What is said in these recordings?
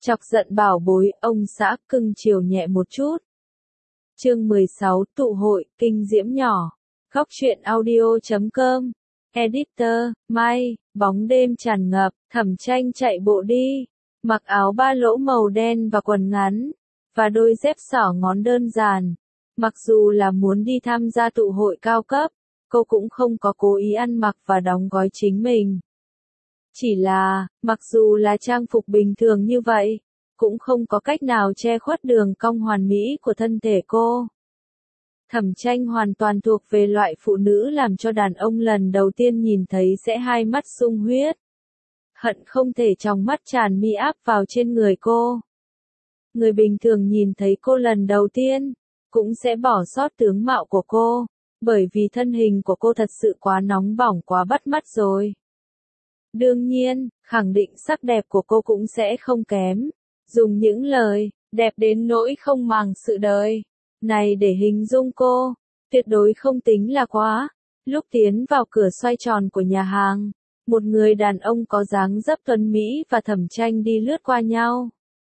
Chọc giận bảo bối, ông xã cưng chiều nhẹ một chút. Chương 16, tụ hội, kinh diễm nhỏ. Góc truyện audio.com. Editor, May, bóng đêm tràn ngập, Thẩm Tranh chạy bộ đi. Mặc áo ba lỗ màu đen và quần ngắn. Và đôi dép xỏ ngón đơn giản. Mặc dù là muốn đi tham gia tụ hội cao cấp, cô cũng không có cố ý ăn mặc và đóng gói chính mình. Chỉ là, mặc dù là trang phục bình thường như vậy, cũng không có cách nào che khuất đường cong hoàn mỹ của thân thể cô. Thẩm Tranh hoàn toàn thuộc về loại phụ nữ làm cho đàn ông lần đầu tiên nhìn thấy sẽ hai mắt sung huyết. Hận không thể trong mắt tràn mi áp vào trên người cô. Người bình thường nhìn thấy cô lần đầu tiên, cũng sẽ bỏ sót tướng mạo của cô, bởi vì thân hình của cô thật sự quá nóng bỏng quá bắt mắt rồi. Đương nhiên, khẳng định sắc đẹp của cô cũng sẽ không kém. Dùng những lời, đẹp đến nỗi không màng sự đời này để hình dung cô, tuyệt đối không tính là quá. Lúc tiến vào cửa xoay tròn của nhà hàng, một người đàn ông có dáng dấp tuấn mỹ và Thẩm Tranh đi lướt qua nhau.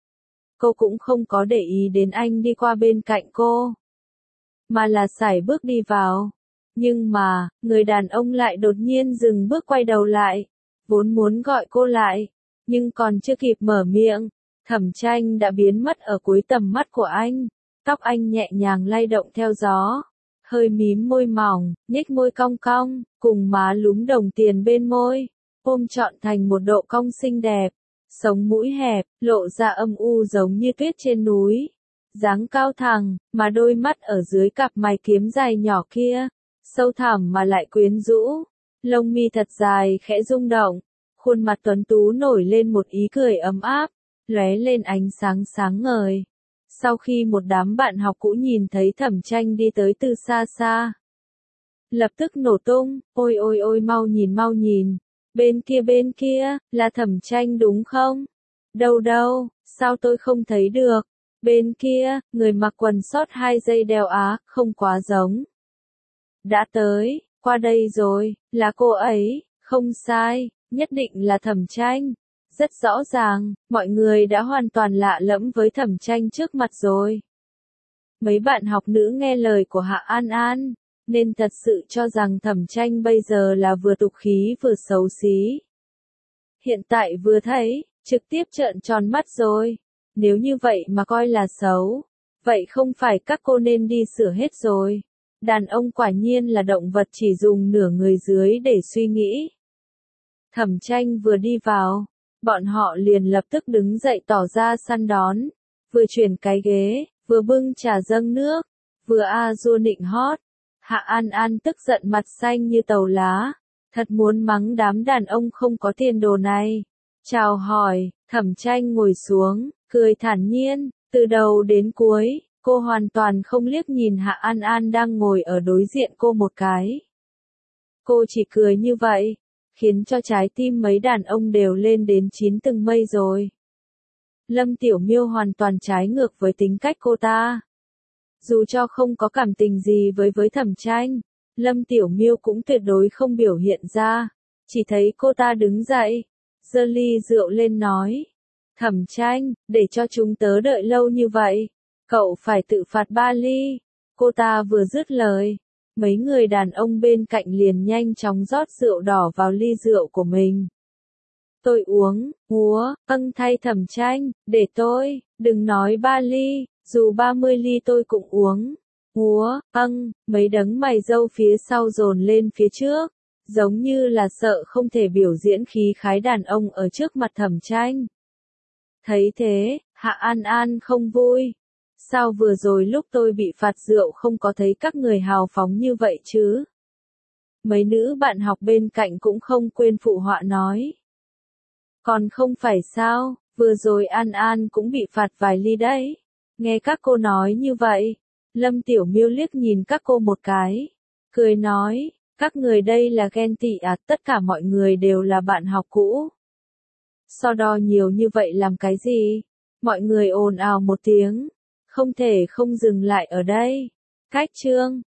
Cô cũng không có để ý đến anh đi qua bên cạnh cô, mà là sải bước đi vào. Nhưng mà, người đàn ông lại đột nhiên dừng bước quay đầu lại, vốn muốn gọi cô lại, nhưng còn chưa kịp mở miệng, Thẩm Tranh đã biến mất ở cuối tầm mắt của anh. Tóc anh nhẹ nhàng lay động theo gió, hơi mím môi mỏng, nhếch môi cong cong, cùng má lúm đồng tiền bên môi, ôm trọn thành một độ cong xinh đẹp, sống mũi hẹp, lộ ra âm u giống như tuyết trên núi, dáng cao thẳng, mà đôi mắt ở dưới cặp mày kiếm dài nhỏ kia, sâu thẳm mà lại quyến rũ, lông mi thật dài khẽ rung động, khuôn mặt tuấn tú nổi lên một ý cười ấm áp, lóe lên ánh sáng sáng ngời. Sau khi một đám bạn học cũ nhìn thấy Thẩm Tranh đi tới từ xa xa, lập tức nổ tung, ôi ôi ôi mau nhìn, bên kia, là Thẩm Tranh đúng không? Đâu, sao tôi không thấy được? Bên kia, người mặc quần sót 2 dây đeo á, không quá giống. Đã tới, qua đây rồi, là cô ấy, không sai, nhất định là Thẩm Tranh. Rất rõ ràng, mọi người đã hoàn toàn lạ lẫm với Thẩm Tranh trước mặt rồi. Mấy bạn học nữ nghe lời của Hạ An An, nên thật sự cho rằng Thẩm Tranh bây giờ là vừa tục khí vừa xấu xí. Hiện tại vừa thấy, trực tiếp trợn tròn mắt rồi. Nếu như vậy mà coi là xấu, vậy không phải các cô nên đi sửa hết rồi. Đàn ông quả nhiên là động vật chỉ dùng nửa người dưới để suy nghĩ. Thẩm Tranh vừa đi vào, bọn họ liền lập tức đứng dậy tỏ ra săn đón, vừa chuyển cái ghế, vừa bưng trà dâng nước, vừa a-dua nịnh hót. Hạ An An tức giận mặt xanh như tàu lá, thật muốn mắng đám đàn ông không có tiền đồ này. Chào hỏi, Thẩm Tranh ngồi xuống, cười thản nhiên, từ đầu đến cuối, cô hoàn toàn không liếc nhìn Hạ An An đang ngồi ở đối diện cô một cái. Cô chỉ cười như vậy, khiến cho trái tim mấy đàn ông đều lên đến 9 tầng mây rồi. Lâm Tiểu Miêu hoàn toàn trái ngược với tính cách cô ta. Dù cho không có cảm tình gì với Thẩm Tranh, Lâm Tiểu Miêu cũng tuyệt đối không biểu hiện ra, chỉ thấy cô ta đứng dậy, giơ ly rượu lên nói. Thẩm Tranh, để cho chúng tớ đợi lâu như vậy, cậu phải tự phạt 3 ly. Cô ta vừa dứt lời, mấy người đàn ông bên cạnh liền nhanh chóng rót rượu đỏ vào ly rượu của mình. Tôi uống, thay Thẩm Tranh, để tôi, đừng nói 3 ly, dù 30 ly tôi cũng uống. Mấy đấng mày râu phía sau dồn lên phía trước, giống như là sợ không thể biểu diễn khí khái đàn ông ở trước mặt Thẩm Tranh. Thấy thế, Hạ An An không vui. Sao vừa rồi lúc tôi bị phạt rượu không có thấy các người hào phóng như vậy chứ? Mấy nữ bạn học bên cạnh cũng không quên phụ họa nói. Còn không phải sao, vừa rồi An An cũng bị phạt vài ly đấy. Nghe các cô nói như vậy, Lâm Tiểu Miêu liếc nhìn các cô một cái, cười nói, các người đây là ghen tị à, tất cả mọi người đều là bạn học cũ. So đo nhiều như vậy làm cái gì? Mọi người ồn ào một tiếng, không thể không dừng lại ở đây. Cách chương